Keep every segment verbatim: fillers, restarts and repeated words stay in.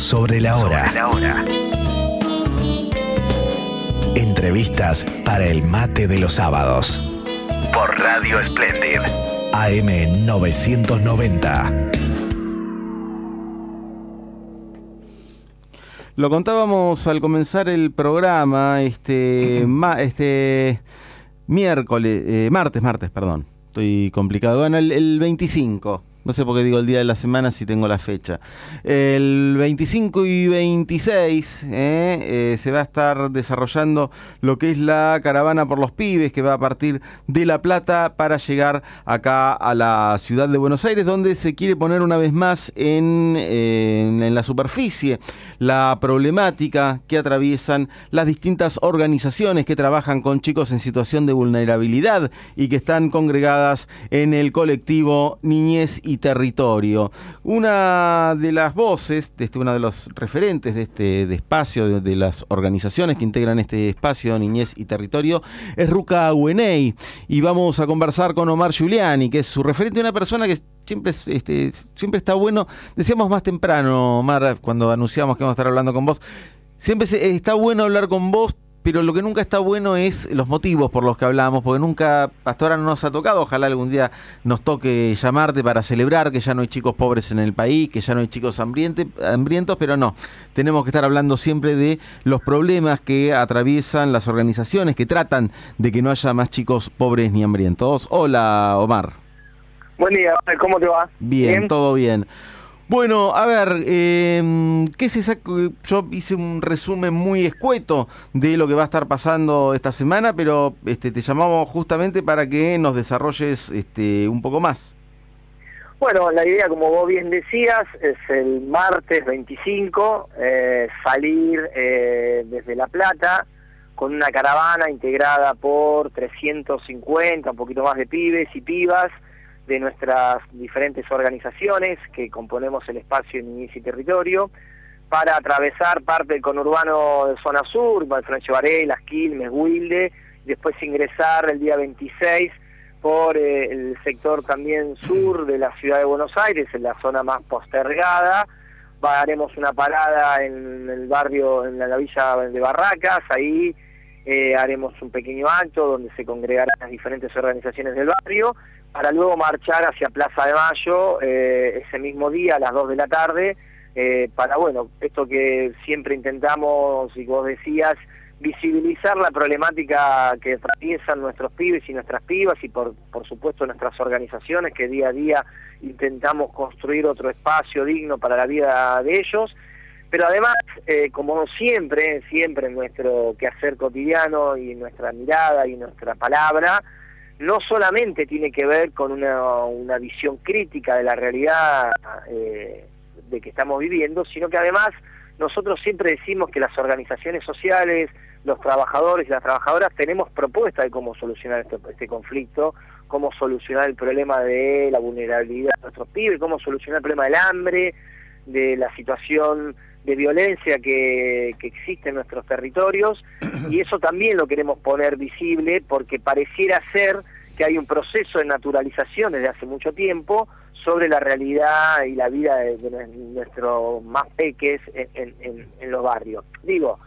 Sobre la hora. Sobre la hora. Entrevistas para el mate de los sábados. Por Radio Splendid. A M novecientos noventa. Lo contábamos al comenzar el programa, este, ma, este miércoles, eh, martes, martes, perdón. Estoy complicado. Bueno, el, el veinticinco. No sé por qué digo el día de la semana si tengo la fecha. El veinticinco y veintiséis eh, eh, se va a estar desarrollando lo que es la caravana por los pibes, que va a partir de La Plata para llegar acá a la ciudad de Buenos Aires, donde se quiere poner una vez más en, en, en la superficie la problemática que atraviesan las distintas organizaciones que trabajan con chicos en situación de vulnerabilidad y que están congregadas en el colectivo Niñez y Territorio. Una de las voces, de este, uno de los referentes de este de espacio, de, de las organizaciones que integran este espacio Niñez y Territorio, es Ruca Güeney, y vamos a conversar con Omar Giuliani, que es su referente, una persona que siempre, este, siempre está bueno. Decíamos más temprano, Omar, cuando anunciamos que vamos a estar hablando con vos, siempre se, está bueno hablar con vos, pero lo que nunca está bueno es los motivos por los que hablamos, porque nunca, hasta ahora no nos ha tocado. Ojalá algún día nos toque llamarte para celebrar que ya no hay chicos pobres en el país, que ya no hay chicos hambriente, hambrientos, pero no. Tenemos que estar hablando siempre de los problemas que atraviesan las organizaciones que tratan de que no haya más chicos pobres ni hambrientos. Hola, Omar. Buen día, ¿cómo te va? Bien, ¿Bien? Todo bien. Bueno, a ver, eh, ¿qué es exacto? Yo hice un resumen muy escueto de lo que va a estar pasando esta semana, pero este, te llamamos justamente para que nos desarrolles este, un poco más. Bueno, la idea, como vos bien decías, es el martes veinticinco, eh, salir eh, desde La Plata con una caravana integrada por trescientos cincuenta, un poquito más de pibes y pibas, de nuestras diferentes organizaciones que componemos el espacio Niñez y Territorio, para atravesar parte del conurbano de zona sur, Florencio Varela, Quilmes, Wilde, y después ingresar el día veintiséis por eh, el sector también sur de la ciudad de Buenos Aires, en la zona más postergada. Haremos una parada en el barrio, en la, la villa de Barracas, ahí eh, haremos un pequeño acto donde se congregarán las diferentes organizaciones del barrio, para luego marchar hacia Plaza de Mayo eh, ese mismo día a las dos de la tarde, eh, para, bueno, esto que siempre intentamos, y vos decías, visibilizar la problemática que atraviesan nuestros pibes y nuestras pibas, y por, por supuesto nuestras organizaciones, que día a día intentamos construir otro espacio digno para la vida de ellos. Pero además, eh, como siempre, siempre en nuestro quehacer cotidiano y nuestra mirada y nuestra palabra, no solamente tiene que ver con una, una visión crítica de la realidad eh, de que estamos viviendo, sino que además nosotros siempre decimos que las organizaciones sociales, los trabajadores y las trabajadoras tenemos propuestas de cómo solucionar este, este conflicto, cómo solucionar el problema de la vulnerabilidad de nuestros pibes, cómo solucionar el problema del hambre, de la situación de violencia que, que existe en nuestros territorios, y eso también lo queremos poner visible porque pareciera ser que hay un proceso de naturalización desde hace mucho tiempo sobre la realidad y la vida de, de nuestros más peques en, en, en los barrios. Digo,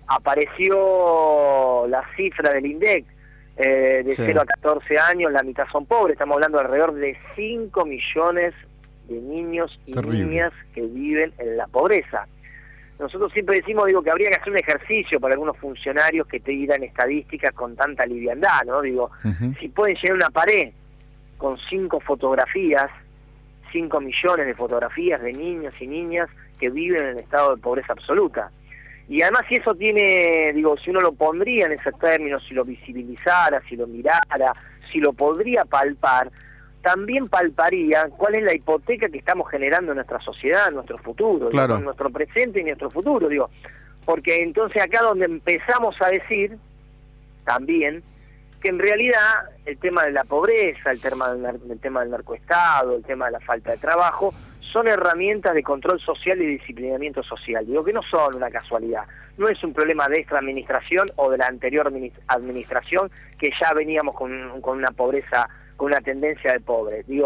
apareció la cifra del INDEC, eh, de sí. cero a catorce años, la mitad son pobres, estamos hablando de alrededor de cinco millones de niños y Terrible. niñas que viven en la pobreza. Nosotros siempre decimos, digo, que habría que hacer un ejercicio para algunos funcionarios que te tiran estadísticas con tanta liviandad, ¿no? Digo, uh-huh. si pueden llenar una pared con cinco fotografías, cinco millones de fotografías de niños y niñas que viven en estado de pobreza absoluta. Y además, si eso tiene, digo, si uno lo pondría en esos términos, si lo visibilizara, si lo mirara, si lo podría palpar, también palparía cuál es la hipoteca que estamos generando en nuestra sociedad, en nuestro futuro, claro. en nuestro presente y nuestro futuro, digo, porque entonces acá donde empezamos a decir también que en realidad el tema de la pobreza, el tema del, nar- el tema del narcoestado, el tema de la falta de trabajo, son herramientas de control social y disciplinamiento social, digo que no son una casualidad, no es un problema de esta administración o de la anterior administración que ya veníamos con, con una pobreza, con una tendencia de pobre, digo,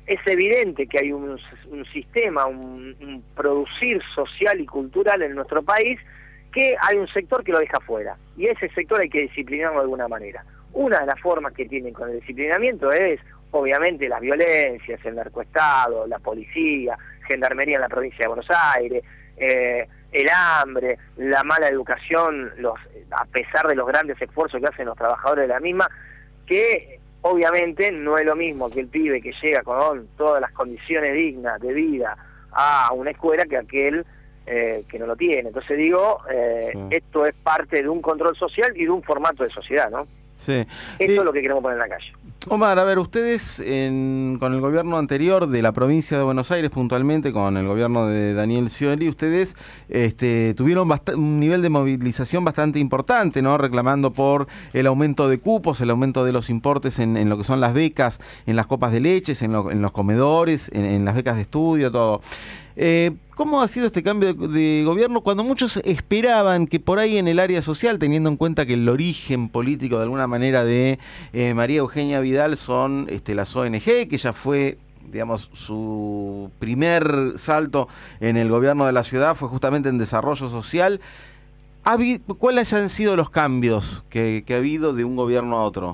es evidente que hay un, un sistema, un, un producir social y cultural en nuestro país, que hay un sector que lo deja fuera, y ese sector hay que disciplinarlo de alguna manera. Una de las formas que tienen con el disciplinamiento es, obviamente, las violencias, el narcoestado, la policía, gendarmería en la provincia de Buenos Aires, eh, el hambre, la mala educación, los, a pesar de los grandes esfuerzos que hacen los trabajadores de la misma, que obviamente no es lo mismo que el pibe que llega con todas las condiciones dignas de vida a una escuela que aquel eh, que no lo tiene. Entonces digo, eh, sí. esto es parte de un control social y de un formato de sociedad, ¿no? Sí. Esto eh, es lo que queremos poner en la calle. Omar, a ver, ustedes en, con el gobierno anterior de la provincia de Buenos Aires, puntualmente con el gobierno de Daniel Scioli, ustedes este, tuvieron bast- un nivel de movilización bastante importante, ¿no? Reclamando por el aumento de cupos, el aumento de los importes en, en lo que son las becas, en las copas de leches, en, lo, en los comedores, en, en las becas de estudio, todo. Eh, ¿Cómo ha sido este cambio de, de gobierno cuando muchos esperaban que por ahí en el área social, teniendo en cuenta que el origen político de alguna manera de eh, María Eugenia Vidal son este, las O N G, que ya fue, digamos, su primer salto en el gobierno de la ciudad fue justamente en desarrollo social? ¿Cuáles han sido los cambios que, que ha habido de un gobierno a otro?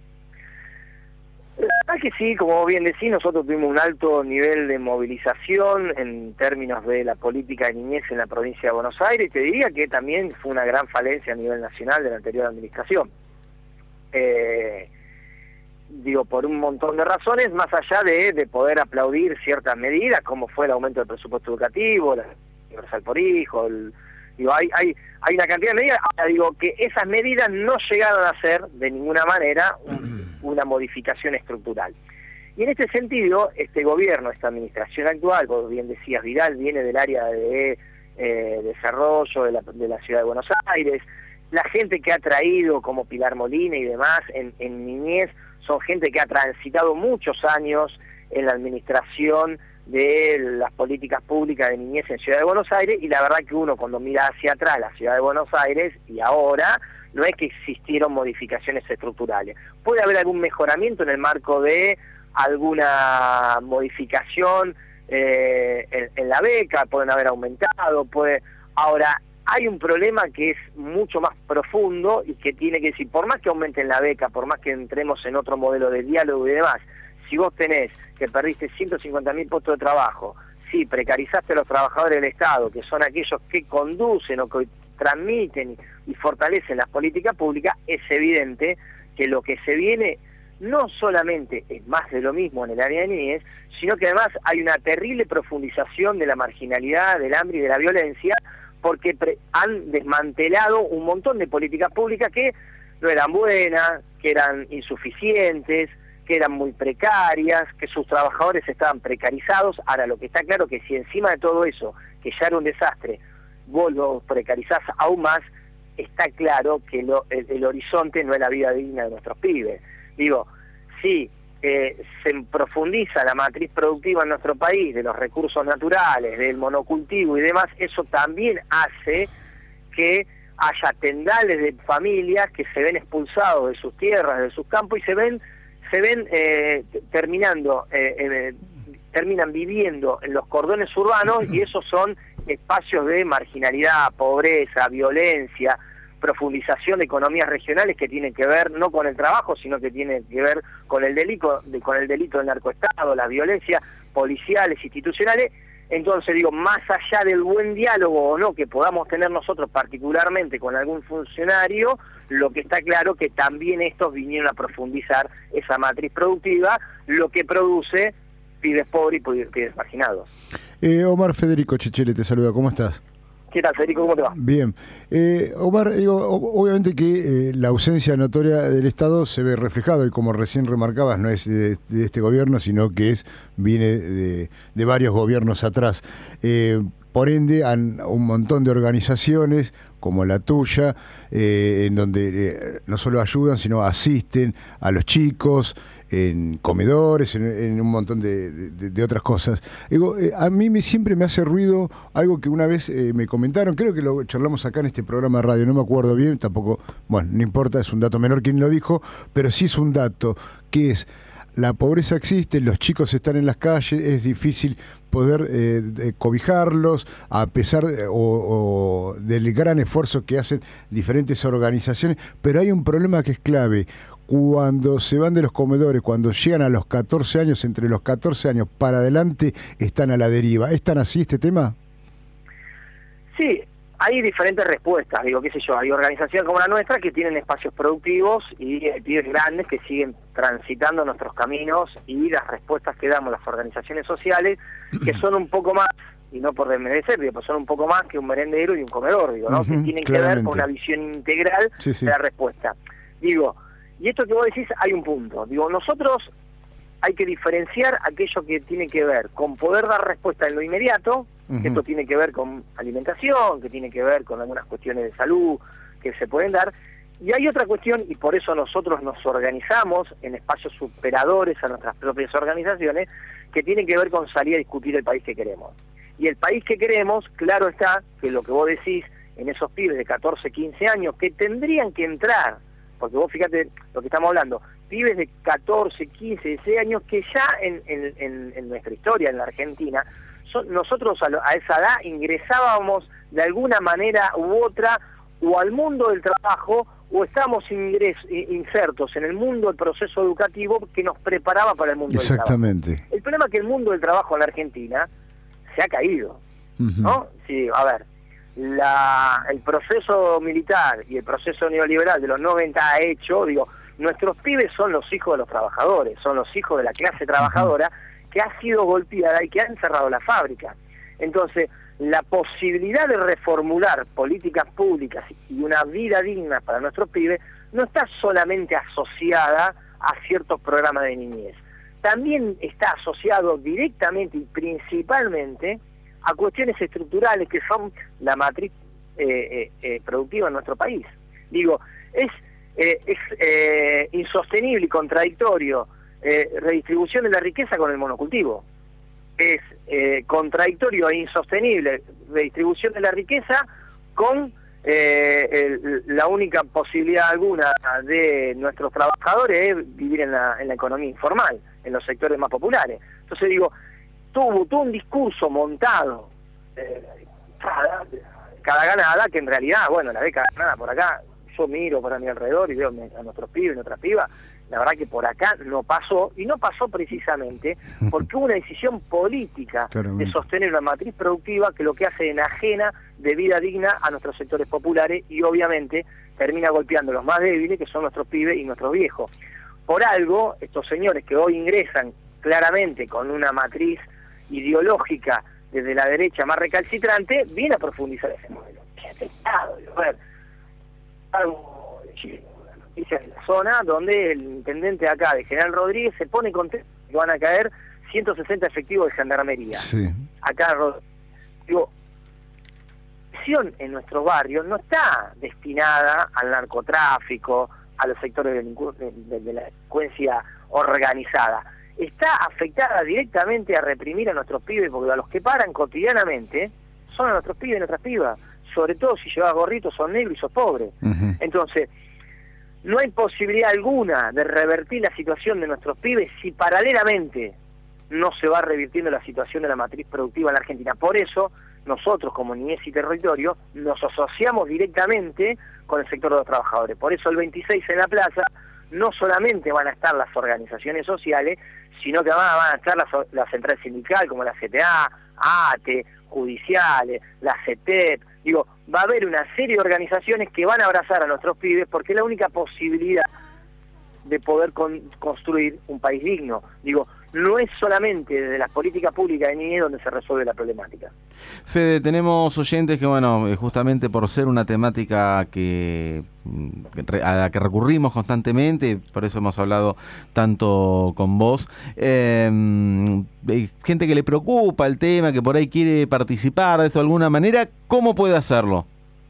La verdad que sí, como bien decís, nosotros tuvimos un alto nivel de movilización en términos de la política de niñez en la provincia de Buenos Aires, y te diría que también fue una gran falencia a nivel nacional de la anterior administración. Eh, digo, por un montón de razones, más allá de, de poder aplaudir ciertas medidas, como fue el aumento del presupuesto educativo, la universal por hijo, el, digo, hay, hay, hay una cantidad de medidas. Ahora digo que esas medidas no llegaron a ser de ninguna manera un, una modificación estructural. Y en este sentido, este gobierno, esta administración actual, vos bien decías, Vidal viene del área de eh, desarrollo de la, de la ciudad de Buenos Aires, la gente que ha traído, como Pilar Molina y demás, en, en niñez, son gente que ha transitado muchos años en la administración de las políticas públicas de niñez en Ciudad de Buenos Aires, y la verdad que uno cuando mira hacia atrás la Ciudad de Buenos Aires y ahora, no es que existieron modificaciones estructurales. Puede haber algún mejoramiento en el marco de alguna modificación eh, en, en la beca, pueden haber aumentado, puede... Ahora, hay un problema que es mucho más profundo y que tiene que decir, por más que aumenten la beca, por más que entremos en otro modelo de diálogo y demás, si vos tenés que perdiste ciento cincuenta mil puestos de trabajo, si precarizaste a los trabajadores del Estado, que son aquellos que conducen o que transmiten y fortalecen las políticas públicas, es evidente que lo que se viene no solamente es más de lo mismo en el área de niñez, sino que además hay una terrible profundización de la marginalidad, del hambre y de la violencia, porque pre- han desmantelado un montón de políticas públicas que no eran buenas, que eran insuficientes, que eran muy precarias, que sus trabajadores estaban precarizados. Ahora, lo que está claro que si encima de todo eso, que ya era un desastre, vos lo precarizás aún más, está claro que lo, el, el horizonte no es la vida digna de nuestros pibes. Digo, si eh, se profundiza la matriz productiva en nuestro país, de los recursos naturales, del monocultivo y demás, eso también hace que haya tendales de familias que se ven expulsados de sus tierras, de sus campos, y se ven se ven eh, terminando, eh, eh, terminan viviendo en los cordones urbanos, y esos son espacios de marginalidad, pobreza, violencia, profundización de economías regionales que tienen que ver no con el trabajo, sino que tienen que ver con el delito, de, con el delito del narcoestado, las violencias policiales, institucionales. Entonces digo, más allá del buen diálogo o no que podamos tener nosotros particularmente con algún funcionario, lo que está claro que también estos vinieron a profundizar esa matriz productiva, lo que produce pibes pobres y pibes marginados. Eh, Omar, Federico Chechele te saluda, ¿cómo estás? ¿Qué tal, Federico? ¿Cómo te va? Bien. Eh, Omar, digo, obviamente que eh, la ausencia notoria del Estado se ve reflejado, y como recién remarcabas, no es de, de este gobierno, sino que es viene de, de varios gobiernos atrás. Eh, por ende, han un montón de organizaciones como la tuya, eh, en donde eh, no solo ayudan, sino asisten a los chicos en comedores, en, en un montón de, de, de otras cosas. Digo, eh, a mí me, siempre me hace ruido algo que una vez eh, me comentaron, creo que lo charlamos acá en este programa de radio, no me acuerdo bien, tampoco, bueno, no importa, es un dato menor quién lo dijo, pero sí es un dato, que es, la pobreza existe, los chicos están en las calles, es difícil poder eh, cobijarlos, a pesar de, o, o del gran esfuerzo que hacen diferentes organizaciones, pero hay un problema que es clave. Cuando se van de los comedores, cuando llegan a los catorce años, entre los catorce años para adelante, están a la deriva. ¿Es tan así este tema? Sí, hay diferentes respuestas, digo, qué sé yo, hay organizaciones como la nuestra que tienen espacios productivos y hay pibes grandes que siguen transitando nuestros caminos, y las respuestas que damos las organizaciones sociales, que son un poco más, y no por desmerecer, digo, pues son un poco más que un merendero y un comedor, digo, ¿no? Uh-huh, que tienen claramente que ver con una visión integral sí, sí. de la respuesta. Digo, y esto que vos decís, hay un punto, digo, nosotros hay que diferenciar aquello que tiene que ver con poder dar respuesta en lo inmediato. Uh-huh. Esto tiene que ver con alimentación, que tiene que ver con algunas cuestiones de salud que se pueden dar. Y hay otra cuestión, y por eso nosotros nos organizamos en espacios superadores a nuestras propias organizaciones, que tiene que ver con salir a discutir el país que queremos. Y el país que queremos, claro está, que lo que vos decís en esos pibes de catorce, quince años, que tendrían que entrar, porque vos fíjate lo que estamos hablando, pibes de catorce, quince, dieciséis años que ya en, en, en, en nuestra historia, en la Argentina, son, nosotros a, lo, a esa edad ingresábamos de alguna manera u otra o al mundo del trabajo o estábamos ingres, insertos en el mundo del proceso educativo que nos preparaba para el mundo del trabajo. Exactamente. El problema es que el mundo del trabajo en la Argentina se ha caído, uh-huh. ¿no? Sí, a ver, la, el proceso militar y el proceso neoliberal de los noventa ha hecho, digo, nuestros pibes son los hijos de los trabajadores, son los hijos de la clase trabajadora uh-huh. que ha sido golpeada y que han cerrado la fábrica. Entonces, la posibilidad de reformular políticas públicas y una vida digna para nuestros pibes no está solamente asociada a ciertos programas de niñez. También está asociado directamente y principalmente a cuestiones estructurales que son la matriz eh, eh, eh, productiva en nuestro país. Digo, es, eh, es eh, insostenible y contradictorio eh, redistribución de la riqueza con el monocultivo. Es eh, contradictorio e insostenible redistribución de la riqueza con eh, el, la única posibilidad alguna de nuestros trabajadores es vivir en la, en la economía informal, en los sectores más populares. Entonces digo, tuvo, tuvo un discurso montado eh, cada, cada ganada, que en realidad, bueno, la ve cada ganada por acá, yo miro para mi alrededor y veo a nuestros pibes y nuestras pibas, la verdad que por acá no pasó, y no pasó precisamente porque hubo una decisión política de sostener una matriz productiva que lo que hace enajena de vida digna a nuestros sectores populares y obviamente termina golpeando a los más débiles, que son nuestros pibes y nuestros viejos. Por algo, estos señores que hoy ingresan claramente con una matriz ideológica desde la derecha más recalcitrante, viene a profundizar ese modelo. A ver, algo de Chile, noticias de la zona, donde el intendente acá de General Rodríguez se pone contento que van a caer ciento sesenta efectivos de gendarmería. Sí. Acá, digo, la acción en nuestros barrios no está destinada al narcotráfico, a los sectores de, de, de, de la delincuencia organizada. Está afectada directamente a reprimir a nuestros pibes, porque a los que paran cotidianamente son a nuestros pibes y nuestras pibas, sobre todo si llevas gorritos, sos negro y sos pobre. Uh-huh. Entonces, no hay posibilidad alguna de revertir la situación de nuestros pibes si paralelamente no se va revirtiendo la situación de la matriz productiva en la Argentina. Por eso, nosotros como Niñez y Territorio nos asociamos directamente con el sector de los trabajadores. Por eso el veintiséis en la plaza no solamente van a estar las organizaciones sociales, sino que van, van a estar las, la central sindical como la C T A, A T E, judiciales, la C E T E P. Digo, va a haber una serie de organizaciones que van a abrazar a nuestros pibes porque es la única posibilidad de poder con, construir un país digno. Digo, no es solamente desde las políticas públicas de niñez donde se resuelve la problemática. Fede, tenemos oyentes que, bueno, justamente por ser una temática que a la que recurrimos constantemente, por eso hemos hablado tanto con vos, eh, hay gente que le preocupa el tema, que por ahí quiere participar de eso de alguna manera, ¿cómo puede hacerlo?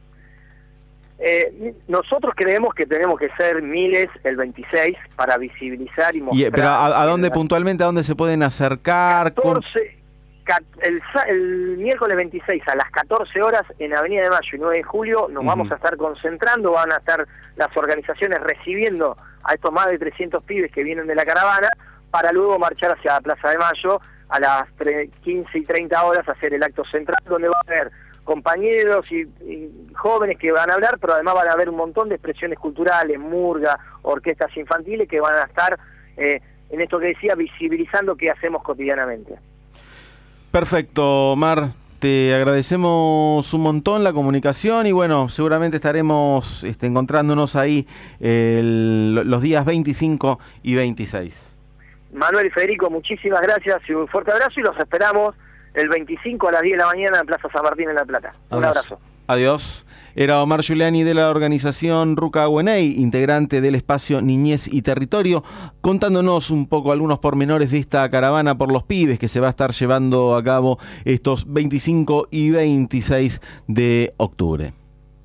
Eh, nosotros creemos que tenemos que ser miles el veintiséis para visibilizar y mostrar. Y, pero ¿a, a dónde puntualmente, a dónde se pueden acercar? catorce, cat, el, el miércoles veintiséis a las catorce horas en Avenida de Mayo y nueve de julio nos uh-huh. vamos a estar concentrando, van a estar las organizaciones recibiendo a estos más de trescientos pibes que vienen de la caravana para luego marchar hacia la Plaza de Mayo a las quince y treinta horas, hacer el acto central, donde va a haber compañeros y, y jóvenes que van a hablar, pero además van a haber un montón de expresiones culturales, murga, orquestas infantiles que van a estar eh, en esto que decía, visibilizando qué hacemos cotidianamente. Perfecto, Mar. Te agradecemos un montón la comunicación y bueno, seguramente estaremos este, encontrándonos ahí el, los días veinticinco y veintiséis. Manuel y Federico, muchísimas gracias y un fuerte abrazo y los esperamos el veinticinco a las diez de la mañana en Plaza San Martín en La Plata. Un Adiós. abrazo. Adiós. Era Omar Giuliani de la organización Ruca Güeney, integrante del espacio Niñez y Territorio, contándonos un poco algunos pormenores de esta caravana por los pibes que se va a estar llevando a cabo estos veinticinco y veintiséis de octubre.